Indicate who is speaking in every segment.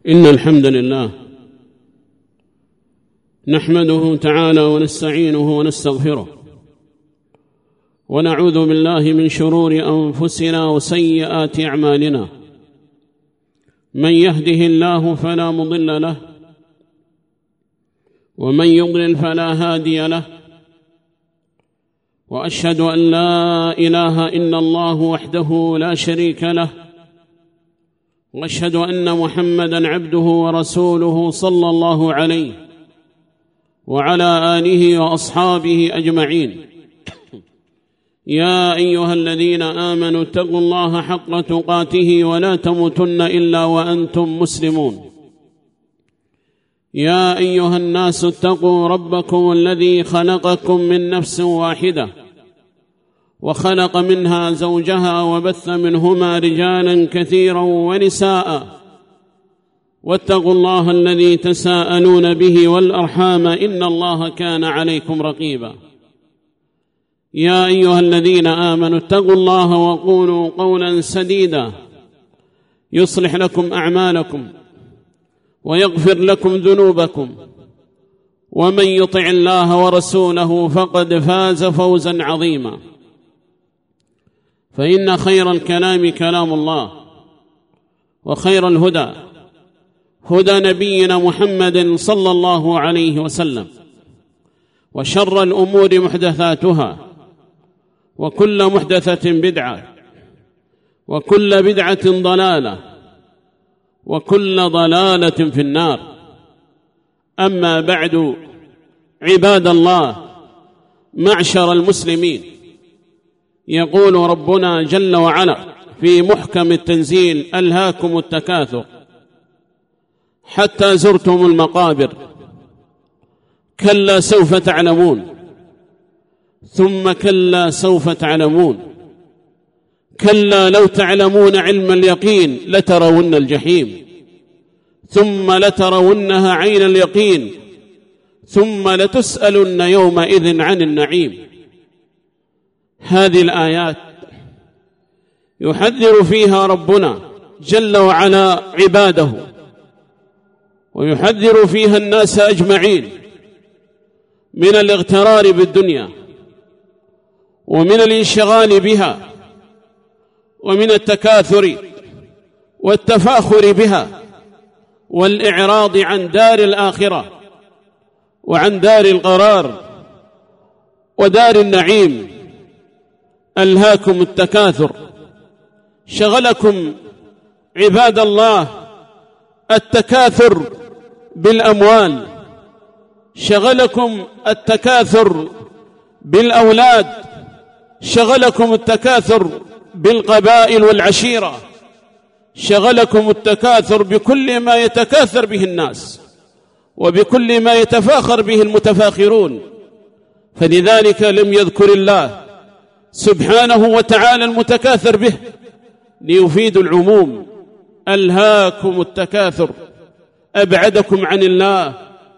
Speaker 1: إن الحمد لله نحمده تعالى ونستعينه ونستغفره ونعوذ بالله من شرور أنفسنا وسيئات أعمالنا. من يهده الله فلا مضل له ومن يضلل فلا هادي له، وأشهد أن لا إله إلا الله وحده لا شريك له، وأشهد أن محمدًا عبده ورسوله صلى الله عليه وعلى آله وأصحابه أجمعين. يا أيها الذين آمنوا اتقوا الله حق تقاته ولا تموتن إلا وأنتم مسلمون. يا أيها الناس اتقوا ربكم الذي خلقكم من نفس واحدة وخلق منها زوجها وبث منهما رجالا كثيرا ونساء، واتقوا الله الذي تساءلون به والأرحام إن الله كان عليكم رقيبا. يا أيها الذين آمنوا اتقوا الله وقولوا قولا سديدا يصلح لكم أعمالكم ويغفر لكم ذنوبكم، ومن يطع الله ورسوله فقد فاز فوزا عظيما. فإن خير الكلام كلام الله، وخير الهدى هدى نبينا محمد صلى الله عليه وسلم، وشر الأمور محدثاتها، وكل محدثة بدعة، وكل بدعة ضلالة، وكل ضلالة في النار. أما بعد، عباد الله معشر المسلمين، يقول ربنا جل وعلا في محكم التنزيل: ألهاكم التكاثر حتى زرتم المقابر، كلا سوف تعلمون ثم كلا سوف تعلمون، كلا لو تعلمون علم اليقين لترون الجحيم ثم لترونها عين اليقين ثم لتسألن يومئذ عن النعيم. هذه الآيات يحذر فيها ربنا جل وعلا عباده، ويحذر فيها الناس أجمعين من الاغترار بالدنيا، ومن الانشغال بها، ومن التكاثر والتفاخر بها، والإعراض عن دار الآخرة وعن دار القرار ودار النعيم. ألهاكم التكاثر، شغلكم عباد الله التكاثر بالأموال، شغلكم التكاثر بالأولاد، شغلكم التكاثر بالقبائل والعشيرة، شغلكم التكاثر بكل ما يتكاثر به الناس وبكل ما يتفاخر به المتفاخرون. فلذلك لم يذكر الله سبحانه وتعالى المتكاثر به ليفيد العموم. ألهاكم التكاثر، أبعدكم عن الله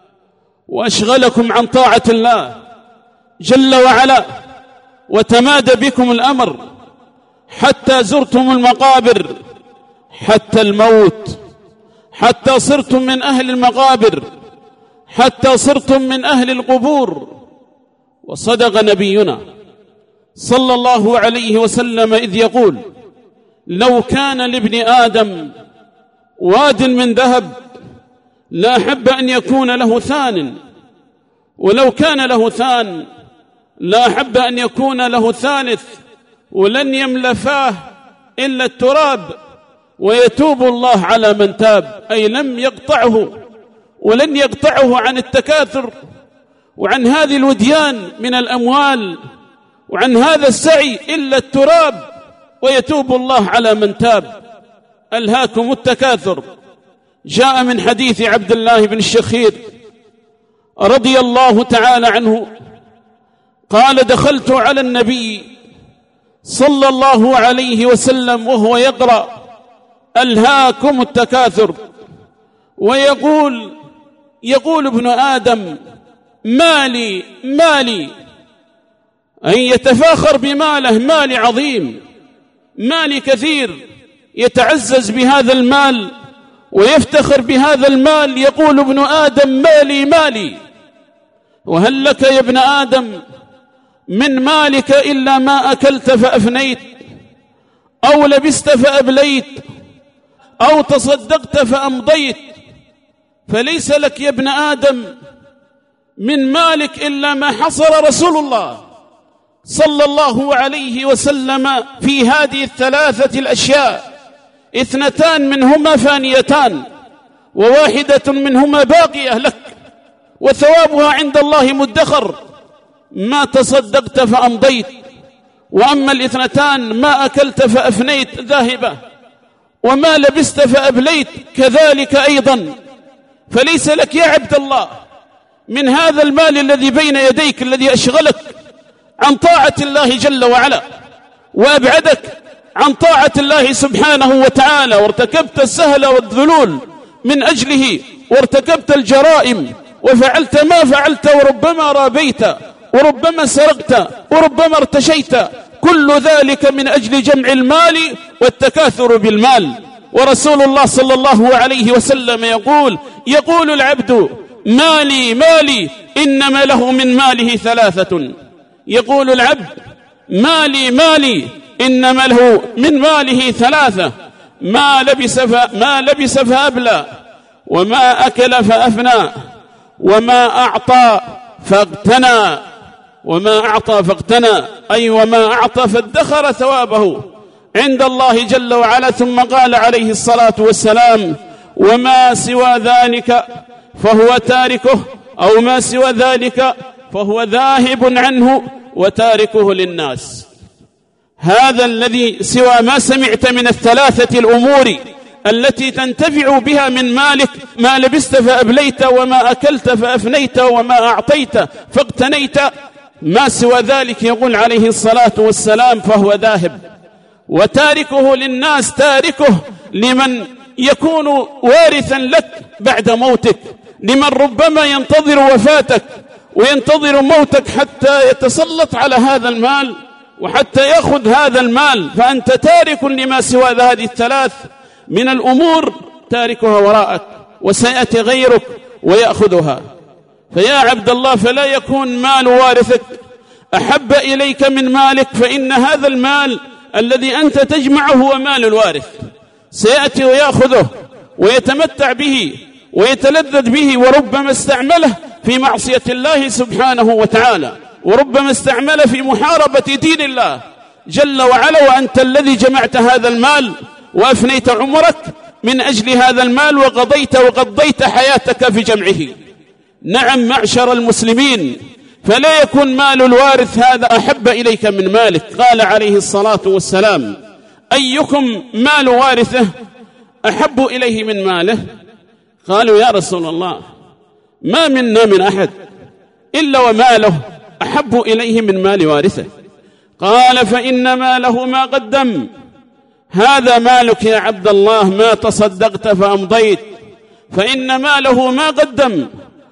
Speaker 1: وأشغلكم عن طاعة الله جل وعلا، وتمادى بكم الأمر حتى زرتم المقابر، حتى الموت، حتى صرتم من أهل المقابر، حتى صرتم من أهل القبور. وصدق نبينا صلى الله عليه وسلم إذ يقول: لو كان لابن آدم واد من ذهب لا أحب أن يكون له ثان، ولو كان له ثان لا أحب أن يكون له ثالث، ولن يملأ فاه إلا التراب، ويتوب الله على من تاب، أي لم يقطعه ولن يقطعه عن التكاثر وعن هذه الوديان من الأموال وعن هذا السعي إلا التراب، ويتوب الله على من تاب. ألهاكم التكاثر. جاء من حديث عبد الله بن الشخير رضي الله تعالى عنه قال: دخلت على النبي صلى الله عليه وسلم وهو يقرأ: ألهاكم التكاثر، ويقول ابن آدم: مالي مالي، أن يتفاخر بماله، مالي عظيم، مالي كثير، يتعزز بهذا المال ويفتخر بهذا المال، يقول ابن آدم مالي مالي، وهل لك يا ابن آدم من مالك إلا ما أكلت فأفنيت، أو لبست فأبليت، أو تصدقت فأمضيت، فليس لك يا ابن آدم من مالك إلا ما حصر رسول الله صلى الله عليه وسلم في هذه الثلاثة الأشياء، 2 منهما فانيتان، وواحدة منهما باقية لك، وثوابها عند الله مدخر، ما تصدقت فأمضيت، وأما 2 ما أكلت فأفنيت ذاهبة، وما لبست فأبليت كذلك أيضا. فليس لك يا عبد الله من هذا المال الذي بين يديك، الذي أشغلك عن طاعة الله جل وعلا وأبعدك عن طاعة الله سبحانه وتعالى، وارتكبت السهل والذلول من أجله، وارتكبت الجرائم وفعلت ما فعلت، وربما رابيت، وربما سرقت، وربما ارتشيت، كل ذلك من أجل جمع المال والتكاثر بالمال. ورسول الله صلى الله عليه وسلم يقول العبد مالي مالي، إنما له من ماله 3. يقول العبد مالي مالي، إنما له من ماله 3: ما لبس فأبلى، وما أكل فأفنى، وما أعطى فاغتنى. وما أعطى فاغتنى أي وما أعطى فادخر ثوابه عند الله جل وعلا. ثم قال عليه الصلاة والسلام: وما سوى ذلك فهو تاركه، أو ما سوى ذلك فهو ذاهب عنه وتاركه للناس. هذا الذي سوى ما سمعت من 3 الأمور التي تنتفع بها من مالك: ما لبست فأبليت، وما أكلت فأفنيت، وما أعطيت فاقتنيت، ما سوى ذلك يقول عليه الصلاة والسلام فهو ذاهب وتاركه للناس، تاركه لمن يكون وارثا لك بعد موتك، لمن ربما ينتظر وفاتك وينتظر موتك حتى يتسلط على هذا المال وحتى يأخذ هذا المال، فأنت تارك لما سوى هذه 3 من الأمور، تاركها وراءك، وسيأتي غيرك ويأخذها. فيا عبد الله، فلا يكون مال وارثك أحب إليك من مالك، فإن هذا المال الذي أنت تجمعه هو مال الوارث، سيأتي ويأخذه ويتمتع به ويتلذذ به، وربما استعمله في معصية الله سبحانه وتعالى، وربما استعمله في محاربة دين الله جل وعلا، وأنت الذي جمعت هذا المال وأفنيت عمرك من أجل هذا المال، وقضيت حياتك في جمعه. نعم معشر المسلمين، فلا يكون مال الوارث هذا أحب إليك من مالك. قال عليه الصلاة والسلام: أيكم مال وارثه أحب إليه من ماله؟ قالوا: يا رسول الله، ما منا من أحد إلا وماله أحب إليه من مال وارثه. قال: فإن ماله ما قدم. هذا مالك يا عبد الله، ما تصدقت فأمضيت، فإن ماله ما قدم،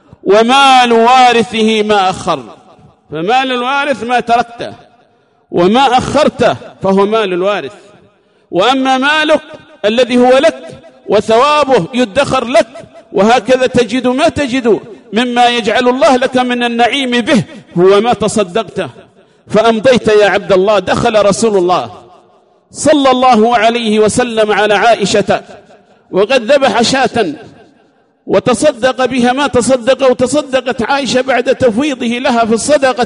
Speaker 1: ومال وارثه ما أخر. فمال الوارث ما تركته، وما أخرته فهو مال الوارث. وأما مالك الذي هو لك وثوابه يدخر لك، وهكذا تجد ما تجد مما يجعل الله لك من النعيم به هو ما تصدقته فأمضيت يا عبد الله. دخل رسول الله صلى الله عليه وسلم على عائشة وقد ذبح شاة وتصدق بها ما تصدق، وتصدقت عائشة بعد تفويضه لها في الصدقة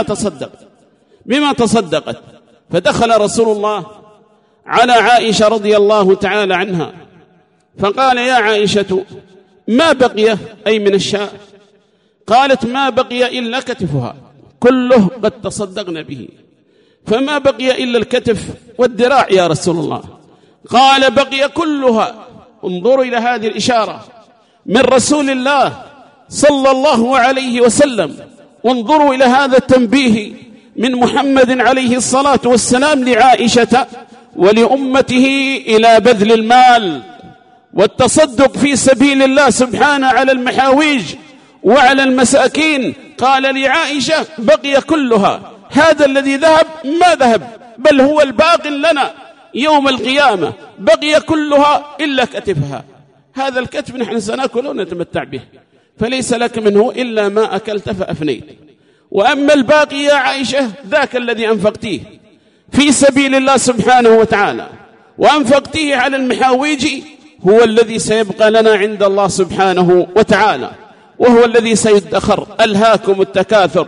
Speaker 1: بما تصدقت. فدخل رسول الله على عائشة رضي الله تعالى عنها فقال: يا عائشة، ما بقي أي من الشاة؟ قالت: ما بقي إلا كتفها، كله قد تصدقنا به، فما بقي إلا الكتف والذراع يا رسول الله. قال: بقي كلها. انظروا إلى هذه الإشارة من رسول الله صلى الله عليه وسلم، وانظروا إلى هذا التنبيه من محمد عليه الصلاة والسلام لعائشة ولأمته إلى بذل المال والتصدق في سبيل الله سبحانه على المحاويج وعلى المساكين. قال لعائشة: بقي كلها، هذا الذي ذهب ما ذهب، بل هو الباق لنا يوم القيامة، بقي كلها إلا كتفها. هذا الكتف نحن سنأكله ونتمتع به، فليس لك منه إلا ما أكلت فأفنيت. وأما الباقي يا عائشة ذاك الذي أنفقتيه في سبيل الله سبحانه وتعالى وأنفقتيه على المحاويج هو الذي سيبقى لنا عند الله سبحانه وتعالى، وهو الذي سيدخر. ألهاكم التكاثر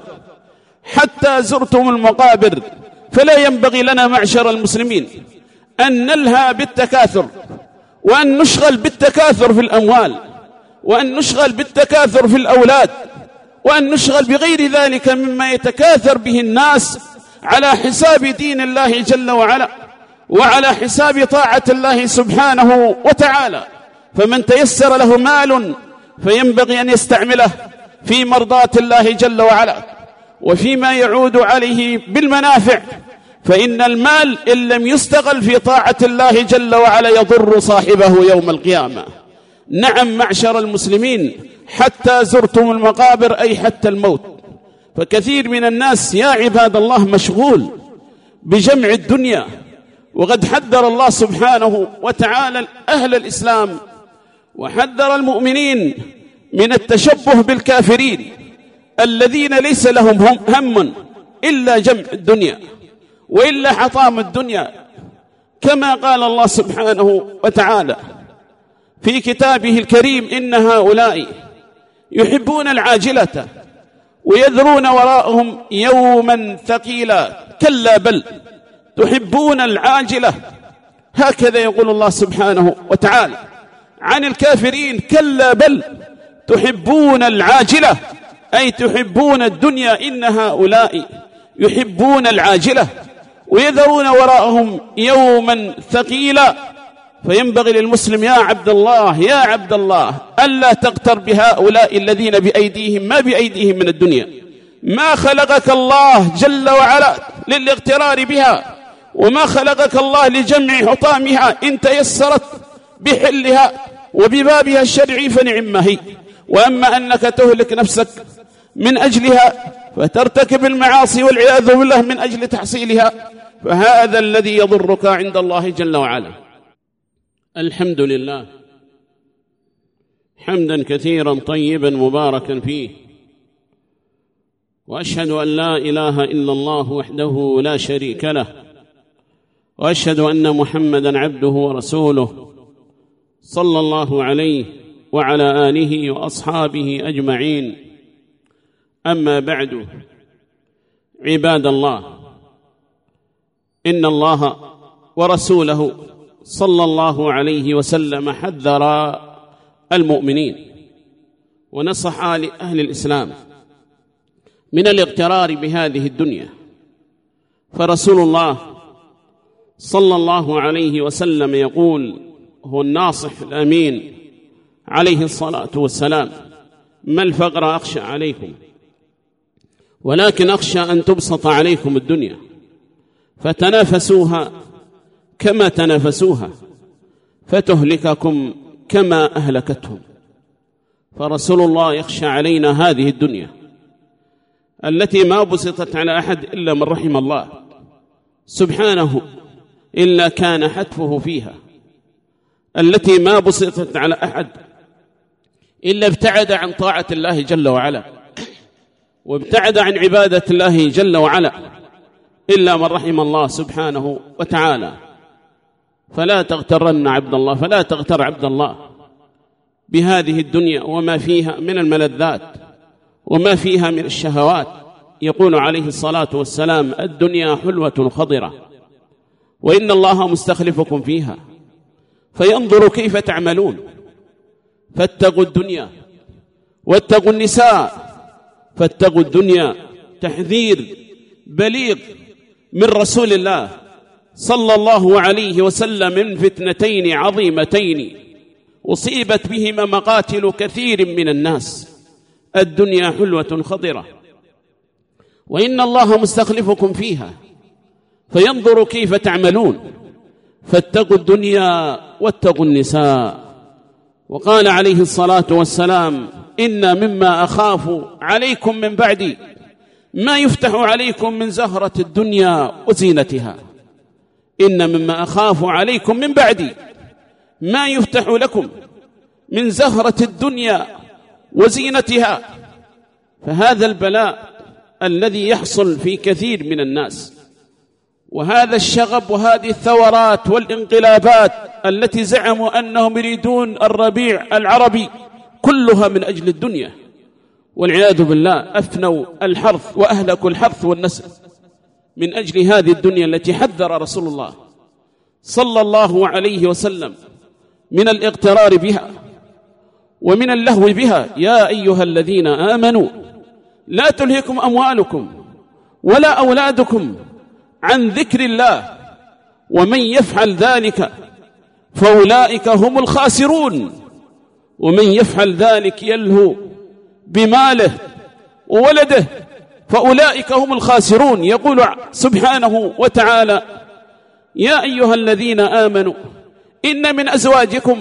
Speaker 1: حتى زرتم المقابر. فلا ينبغي لنا معشر المسلمين أن نلهى بالتكاثر، وأن نشغل بالتكاثر في الأموال، وأن نشغل بالتكاثر في الأولاد، وأن نشغل بغير ذلك مما يتكاثر به الناس على حساب دين الله جل وعلا وعلى حساب طاعة الله سبحانه وتعالى. فمن تيسر له مال فينبغي أن يستعمله في مرضاة الله جل وعلا وفيما يعود عليه بالمنافع، فإن المال إن لم يستغل في طاعة الله جل وعلا يضر صاحبه يوم القيامة. نعم معشر المسلمين، حتى زرتم المقابر أي حتى الموت. فكثير من الناس يا عباد الله مشغول بجمع الدنيا، وقد حذر الله سبحانه وتعالى أهل الإسلام وحذر المؤمنين من التشبه بالكافرين الذين ليس لهم هم إلا جمع الدنيا وإلا حطام الدنيا، كما قال الله سبحانه وتعالى في كتابه الكريم: إن هؤلاء يحبون العاجلة ويذرون وراءهم يوما ثقيلا كلا بل تحبون العاجلة. هكذا يقول الله سبحانه وتعالى عن الكافرين: كلا بل تحبون العاجلة، أي تحبون الدنيا. إن هؤلاء يحبون العاجلة ويذرون وراءهم يوما ثقيلا. فينبغي للمسلم يا عبد الله ألا تغتر بهؤلاء الذين بأيديهم ما بأيديهم من الدنيا. ما خلقك الله جل وعلا للاغترار بها، وما خلقك الله لجمع حطامها. إن تيسرت بحلها وببابها الشرعي فنعم هي، وأما أنك تهلك نفسك من أجلها فترتكب المعاصي والعياذ بالله من أجل تحصيلها، فهذا الذي يضرك عند الله جل وعلا. الحمد لله حمدا كثيرا طيبا مباركا فيه، وأشهد أن لا إله إلا الله وحده لا شريك له، وأشهد أن محمدا عبده ورسوله صلى الله عليه وعلى آله وأصحابه أجمعين. أما بعد، عباد الله، إن الله ورسوله صلى الله عليه وسلم حذر المؤمنين ونصح لأهل الإسلام من الاغترار بهذه الدنيا. فرسول الله صلى الله عليه وسلم يقول، هو الناصح الأمين عليه الصلاة والسلام: ما الفقر أخشى عليكم، ولكن أخشى أن تبسط عليكم الدنيا فتنافسوها كما تنافسوها فتهلككم كما أهلكتهم. فرسول الله يخشى علينا هذه الدنيا التي ما بسطت على أحد إلا من رحم الله سبحانه، إلا كان حتفه فيها، التي ما بسطت على أحد إلا ابتعد عن طاعة الله جل وعلا وابتعد عن عبادة الله جل وعلا إلا من رحم الله سبحانه وتعالى. فلا تغترن عبد الله، فلا تغتر عبد الله بهذه الدنيا وما فيها من الملذات وما فيها من الشهوات. يقول عليه الصلاة والسلام: الدنيا حلوة خضرة وإن الله مستخلفكم فيها فينظر كيف تعملون. فاتقوا الدنيا واتقوا النساء. فاتقوا الدنيا تحذير بليغ من رسول الله صلى الله عليه وسلم من فتنتين عظيمتين أصيبت بهما مقاتل كثير من الناس: الدنيا حلوة خضرة وإن الله مستخلفكم فيها فينظر كيف تعملون. فاتقوا الدنيا واتقوا النساء. وقال عليه الصلاة والسلام: إن مما أخاف عليكم من بعدي ما يفتح عليكم من زهرة الدنيا وزينتها. إن مما أخاف عليكم من بعدي ما يفتح لكم من زهرة الدنيا وزينتها. فهذا البلاء الذي يحصل في كثير من الناس، وهذا الشغب وهذه الثورات والانقلابات التي زعموا أنهم يريدون الربيع العربي، كلها من أجل الدنيا، والعياذ بالله أفنوا الحرث وأهلكوا الحرث والنسل من أجل هذه الدنيا التي حذر رسول الله صلى الله عليه وسلم من الاغترار بها ومن اللهو بها. يا أيها الذين آمنوا لا تلهكم أموالكم ولا أولادكم عن ذكر الله ومن يفعل ذلك فأولئك هم الخاسرون. ومن يفعل ذلك يلهو بماله وولده فأولئك هم الخاسرون. يقول سبحانه وتعالى: يا أيها الذين آمنوا إن من أزواجكم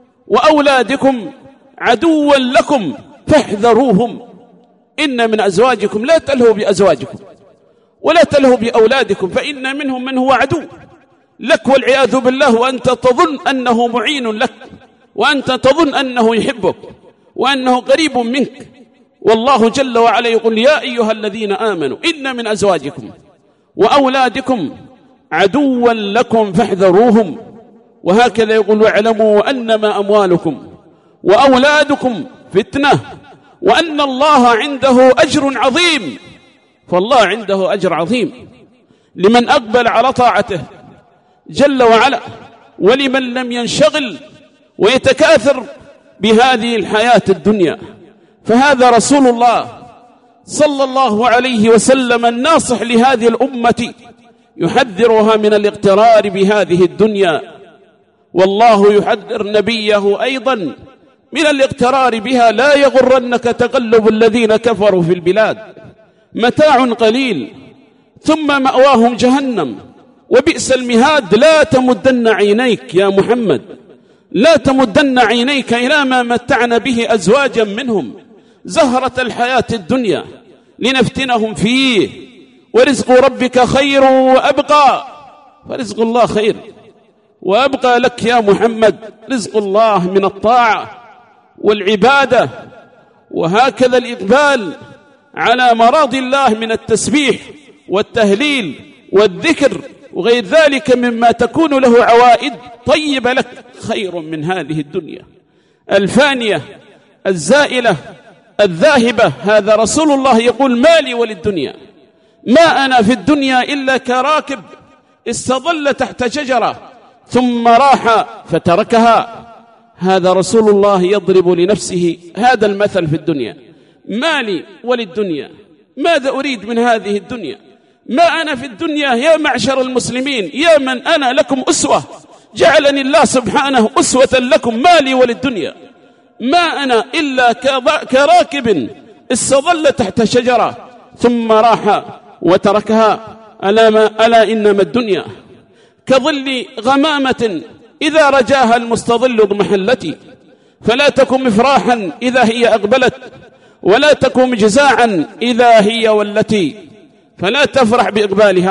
Speaker 1: وأولادكم عدوا لكم فاحذروهم. إن من أزواجكم، لا تلهوا بأزواجكم ولا تلهوا بأولادكم، فإن منهم من هو عدو لك والعياذ بالله، وأنت تظن أنه معين لك، وأنت تظن أنه يحبك وأنه قريب منك. والله جل وعلا يقول: يا أيها الذين آمنوا إن من أزواجكم وأولادكم عدوا لكم فاحذروهم. وهكذا يقول: واعلموا أنما أموالكم وأولادكم فتنة وأن الله عنده أجر عظيم. فالله عنده أجر عظيم لمن أقبل على طاعته جل وعلا، ولمن لم ينشغل ويتكاثر بهذه الحياة الدنيا. فهذا رسول الله صلى الله عليه وسلم الناصح لهذه الأمة، يحذرها من الاغترار بهذه الدنيا، والله يحذر نبيه أيضا من الاغترار بها. لا يغرنك تقلب الذين كفروا في البلاد، متاع قليل ثم مأواهم جهنم وبئس المهاد. لا تمدن عينيك يا محمد، لا تمدن عينيك إلى ما متعنا به أزواجا منهم زهرة الحياة الدنيا لنفتنهم فيه، ورزق ربك خير وأبقى. فرزق الله خير وأبقى لك يا محمد، رزق الله من الطاعة والعبادة، وهكذا الإقبال على مراضي الله من التسبيح والتهليل والذكر وغير ذلك مما تكون له عوائد طيبة لك، خير من هذه الدنيا الفانية الزائلة الذاهبة. هذا رسول الله يقول: ما لي وللدنيا، ما أنا في الدنيا إلا كراكب استظل تحت شجرة ثم راح فتركها. هذا رسول الله يضرب لنفسه هذا المثل في الدنيا: ما لي وللدنيا، ماذا أريد من هذه الدنيا؟ ما أنا في الدنيا يا معشر المسلمين، يا من أنا لكم أسوة، جعلني الله سبحانه أسوة لكم. ما لي وللدنيا، ما أنا إلا كراكب استظل تحت شجرة ثم راح وتركها. ألا إنما الدنيا كظل غمامة إذا رجاها المستظل اضمحلتي، فلا تكن مفراحا إذا هي أقبلت، ولا تكن مجزاعا إذا هي والتي، فلا تفرح بإقبالها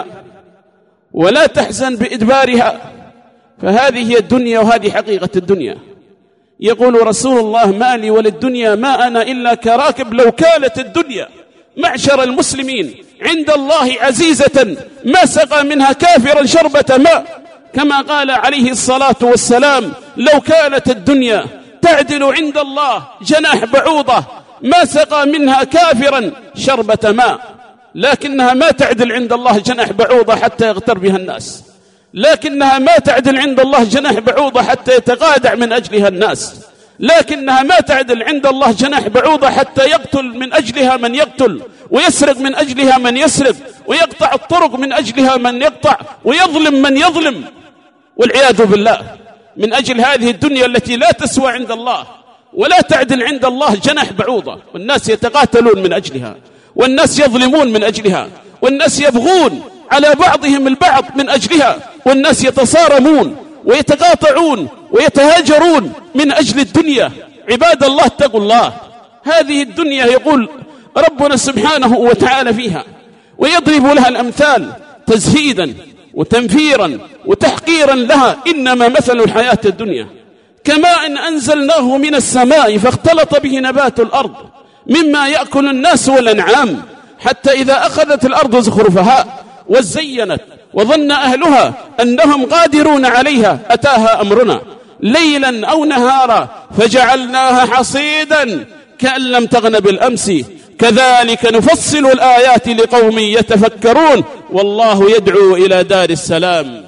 Speaker 1: ولا تحزن بإدبارها. فهذه هي الدنيا، وهذه حقيقة الدنيا. يقول رسول الله: ما لي وللدنيا، ما أنا إلا كراكب. لو كانت الدنيا معشر المسلمين عند الله عزيزة ما سقى منها كافرا شربة ماء، كما قال عليه الصلاة والسلام: لو كانت الدنيا تعدل عند الله جناح بعوضة ما سقى منها كافرا شربة ماء. لكنها ما تعدل عند الله جناح بعوضة حتى يغتر بها الناس، لكنها ما تعدل عند الله جناح بعوضة حتى يتقادع من أجلها الناس، لكنها ما تعدل عند الله جناح بعوضة حتى يقتل من أجلها من يقتل، ويسرق من أجلها من يسرق، ويقطع الطرق من أجلها من يقطع، ويظلم من يظلم، والعياذ بالله، من أجل هذه الدنيا التي لا تسوى عند الله ولا تعدل عند الله جناح بعوضة. والناس يتقاتلون من أجلها، والناس يظلمون من أجلها، والناس يبغون على بعضهم البعض من أجلها، والناس يتصارمون ويتقاطعون ويتهاجرون من أجل الدنيا. عباد الله اتقوا الله. هذه الدنيا يقول ربنا سبحانه وتعالى فيها ويضرب لها الأمثال تزهيدا وتنفيرا وتحقيرا لها: إنما مثل الحياة الدنيا كماء أنزلناه من السماء فاختلط به نبات الأرض مما يأكل الناس والأنعام حتى إذا أخذت الأرض زخرفها وزينت وظن أهلها أنهم قادرون عليها أتاها أمرنا ليلا أو نهارا فجعلناها حصيدا كأن لم تغن بالأمس كذلك نفصل الآيات لقوم يتفكرون والله يدعو إلى دار السلام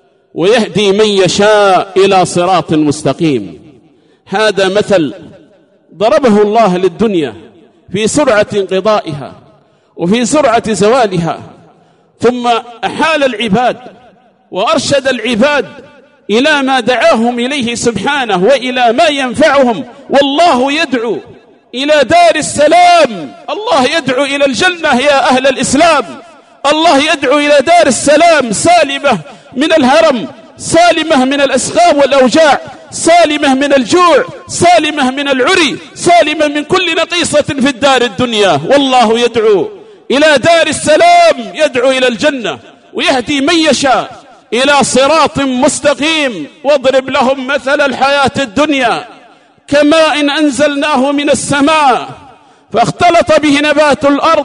Speaker 1: ويهدي من يشاء إلى صراط مستقيم. هذا مثل ضربه الله للدنيا في سرعة انقضائها وفي سرعة زوالها، ثم أحال العباد وأرشد العباد إلى ما دعاهم إليه سبحانه وإلى ما ينفعهم. والله يدعو إلى دار السلام، الله يدعو إلى الجنة يا أهل الإسلام، الله يدعو إلى دار السلام سالمة من الهرم، سالمة من الأسقام والأوجاع، سالمة من الجوع، سالمة من العري، سالمة من كل نقيصة في الدار الدنيا. والله يدعو إلى دار السلام، يدعو إلى الجنة ويهدي من يشاء إلى صراط مستقيم. واضرب لهم مثل الحياة الدنيا كماء أنزلناه من السماء فاختلط به نبات الأرض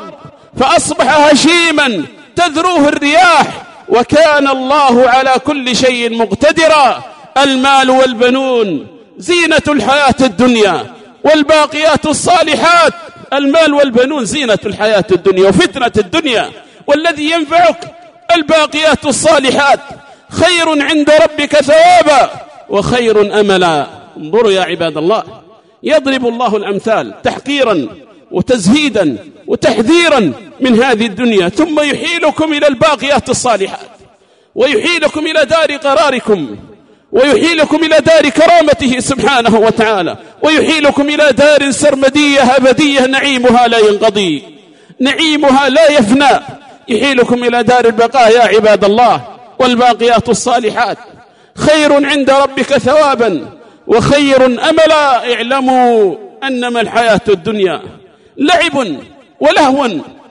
Speaker 1: فأصبح هشيما تذروه الرياح وكان الله على كل شيء مقتدرا. المال والبنون زينة الحياة الدنيا والباقيات الصالحات، المال والبنون زينة الحياة الدنيا وفتنة الدنيا، والذي ينفعك الباقيات الصالحات خير عند ربك ثوابا وخير أملا. انظروا يا عباد الله، يضرب الله الأمثال تحقيرا وتزهيدا وتحذيرا من هذه الدنيا، ثم يحيلكم إلى الباقيات الصالحات ويحيلكم إلى دار قراركم ويحيلكم إلى دار كرامته سبحانه وتعالى ويحيلكم إلى دار سرمدية أبدية نعيمها لا ينقضي، نعيمها لا يفنى، يحيلكم إلى دار البقاء يا عباد الله. والباقيات الصالحات خير عند ربك ثوابا وخير أملا. اعلموا أنما الحياة الدنيا لعب ولهو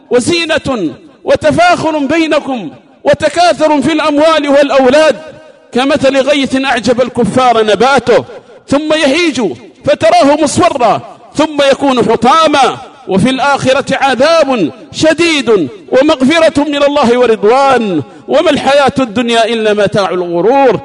Speaker 1: وزينة وتفاخر بينكم وتكاثر في الأموال والأولاد كمثل غيث أعجب الكفار نباته ثم يهيج فتراه مصفرا ثم يكون حطاما وفي الآخرة عذاب شديد ومغفرة من الله ورضوان وما الحياة الدنيا إلا متاع الغرور.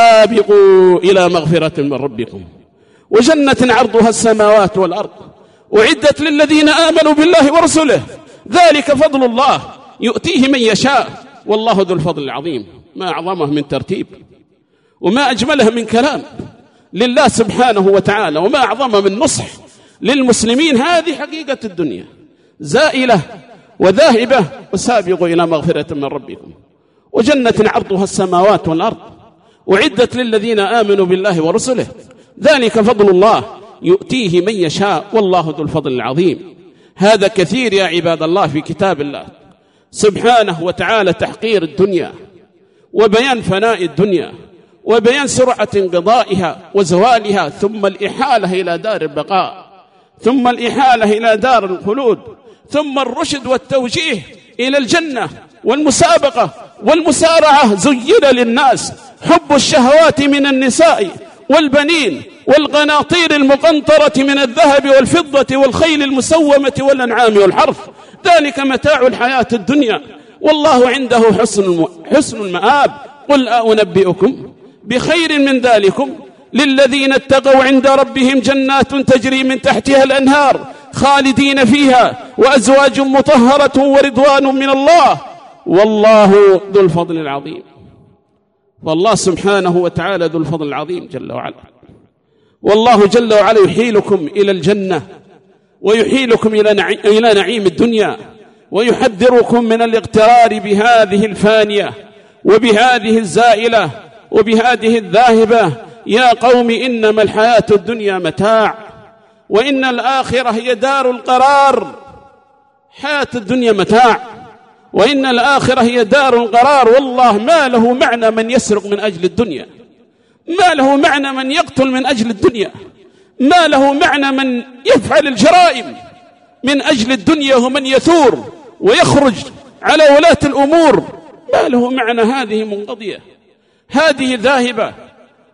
Speaker 1: سابقوا إلى مغفرة من ربكم وجنة عرضها السماوات والأرض أعدت للذين آمنوا بالله ورسله ذلك فضل الله يؤتيه من يشاء والله ذو الفضل العظيم. ما أعظمه من ترتيب وما أجمله من كلام لله سبحانه وتعالى وما أعظمه من نصح للمسلمين. هذه حقيقة الدنيا زائلة وذاهبة، وسابقوا إلى مغفرة من ربكم وجنة عرضها السماوات والأرض أعدت للذين آمنوا بالله ورسله ذلك فضل الله يؤتيه من يشاء والله ذو الفضل العظيم. هذا كثير يا عباد الله في كتاب الله سبحانه وتعالى، تحقير الدنيا وبيان فناء الدنيا وبيان سرعة انقضائها وزوالها، ثم الإحالة إلى دار البقاء، ثم الإحالة إلى دار الخلود، ثم الرشد والتوجيه إلى الجنة والمسابقة والمسارعة. زين للناس حب الشهوات من النساء والبنين والقناطير المقنطرة من الذهب والفضة والخيل المسومة والأنعام والحرث ذلك متاع الحياة الدنيا والله عنده حسن المآب. قل أنبئكم بخير من ذلكم للذين اتقوا عند ربهم جنات تجري من تحتها الأنهار خالدين فيها وأزواج مطهرة ورضوان من الله والله ذو الفضل العظيم. والله سبحانه وتعالى ذو الفضل العظيم جل وعلا. والله جل وعلا يحيلكم إلى الجنة ويحيلكم إلى نعيم الدنيا ويحذركم من الاغترار بهذه الفانية وبهذه الزائلة وبهذه الذاهبة. يا قوم إنما الحياة الدنيا متاع وإن الآخرة هي دار القرار. حياة الدنيا متاع وإن الآخرة هي دار القرار. والله ما له معنى من يسرق من أجل الدنيا، ما له معنى من يقتل من أجل الدنيا، ما له معنى من يفعل الجرائم من أجل الدنيا ومن يثور ويخرج على ولاة الأمور، ما له معنى. هذه منقضية، هذه ذاهبة،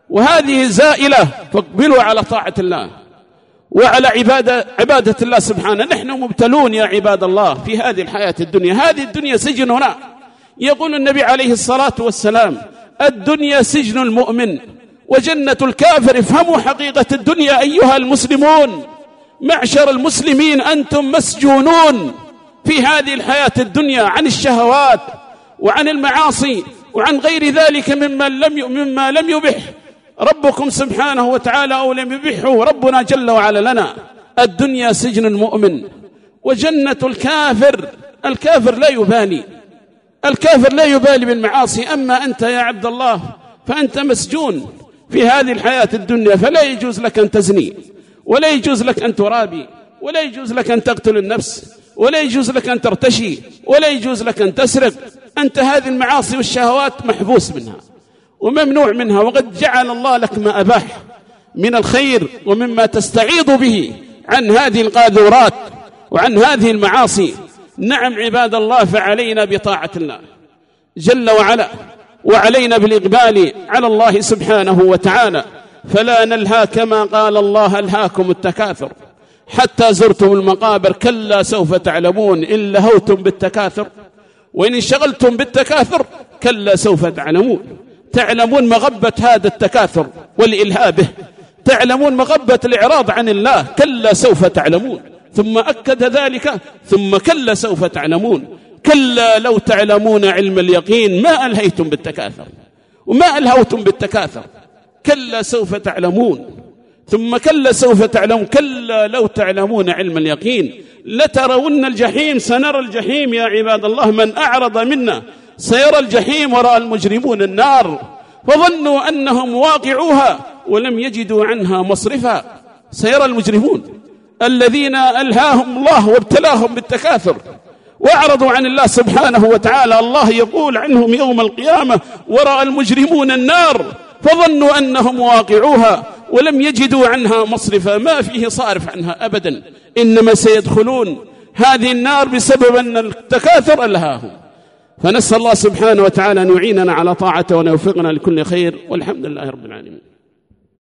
Speaker 1: وهذه زائلة، فاقبلوا على طاعة الله وعلى عبادة الله سبحانه. نحن مبتلون يا عباد الله في هذه الحياة الدنيا، هذه الدنيا سجننا. يقول النبي عليه الصلاة والسلام: الدنيا سجن المؤمن وجنة الكافر. افهموا حقيقة الدنيا أيها المسلمون، معشر المسلمين، أنتم مسجونون في هذه الحياة الدنيا عن الشهوات وعن المعاصي وعن غير ذلك مما لم يبح ربكم سبحانه وتعالى أو لم يبحه ربنا جل وعلا لنا. الدنيا سجن المؤمن وجنة الكافر. الكافر لا يبالي، الكافر لا يبالي بالمعاصي. أما أنت يا عبد الله فأنت مسجون في هذه الحياة الدنيا، فلا يجوز لك أن تزني، ولا يجوز لك أن ترابي، ولا يجوز لك أن تقتل النفس، ولا يجوز لك أن ترتشي، ولا يجوز لك أن تسرق. أنت هذه المعاصي والشهوات محبوس منها وممنوع منها، وقد جعل الله لك ما أباح من الخير ومما تستعيض به عن هذه القاذورات وعن هذه المعاصي. نعم عباد الله، فعلينا بطاعة الله جل وعلا، وعلينا بالإقبال على الله سبحانه وتعالى، فلا نلهى كما قال الله: ألهاكم التكاثر حتى زرتم المقابر، كلا سوف تعلمون إن لهوتم بالتكاثر وإن انشغلتم بالتكاثر كلا سوف تعلمون مغبة هذا التكاثر والإلهاء به، تعلمون مغبة الإعراض عن الله، كلا سوف تعلمون. ثم أكد ذلك: ثم كلا سوف تعلمون، كلا لو تعلمون علم اليقين ما ألهيتم بالتكاثر وما ألهوتم بالتكاثر، كلا سوف تعلمون، ثم كلا سوف تعلمون، كلا لو تعلمون علم اليقين لترون الجحيم. سنرى الجحيم يا عباد الله، من أعرض منا سيرى الجحيم، ورأى المجرمون النار فظنوا أنهم واقعوها ولم يجدوا عنها مصرفا. سيرى المجرمون الذين ألهاهم الله وابتلاهم بالتكاثر وأعرضوا عن الله سبحانه وتعالى، الله يقول عنهم يوم القيامة: ورأى المجرمون النار فظنوا أنهم واقعوها ولم يجدوا عنها مصرفا. ما فيه صارف عنها أبدا، إنما سيدخلون هذه النار بسبب أن التكاثر ألهاهم. فنسأل الله سبحانه وتعالى أن يعيننا على طاعته وأن يوفقنا لكل خير، والحمد لله رب العالمين.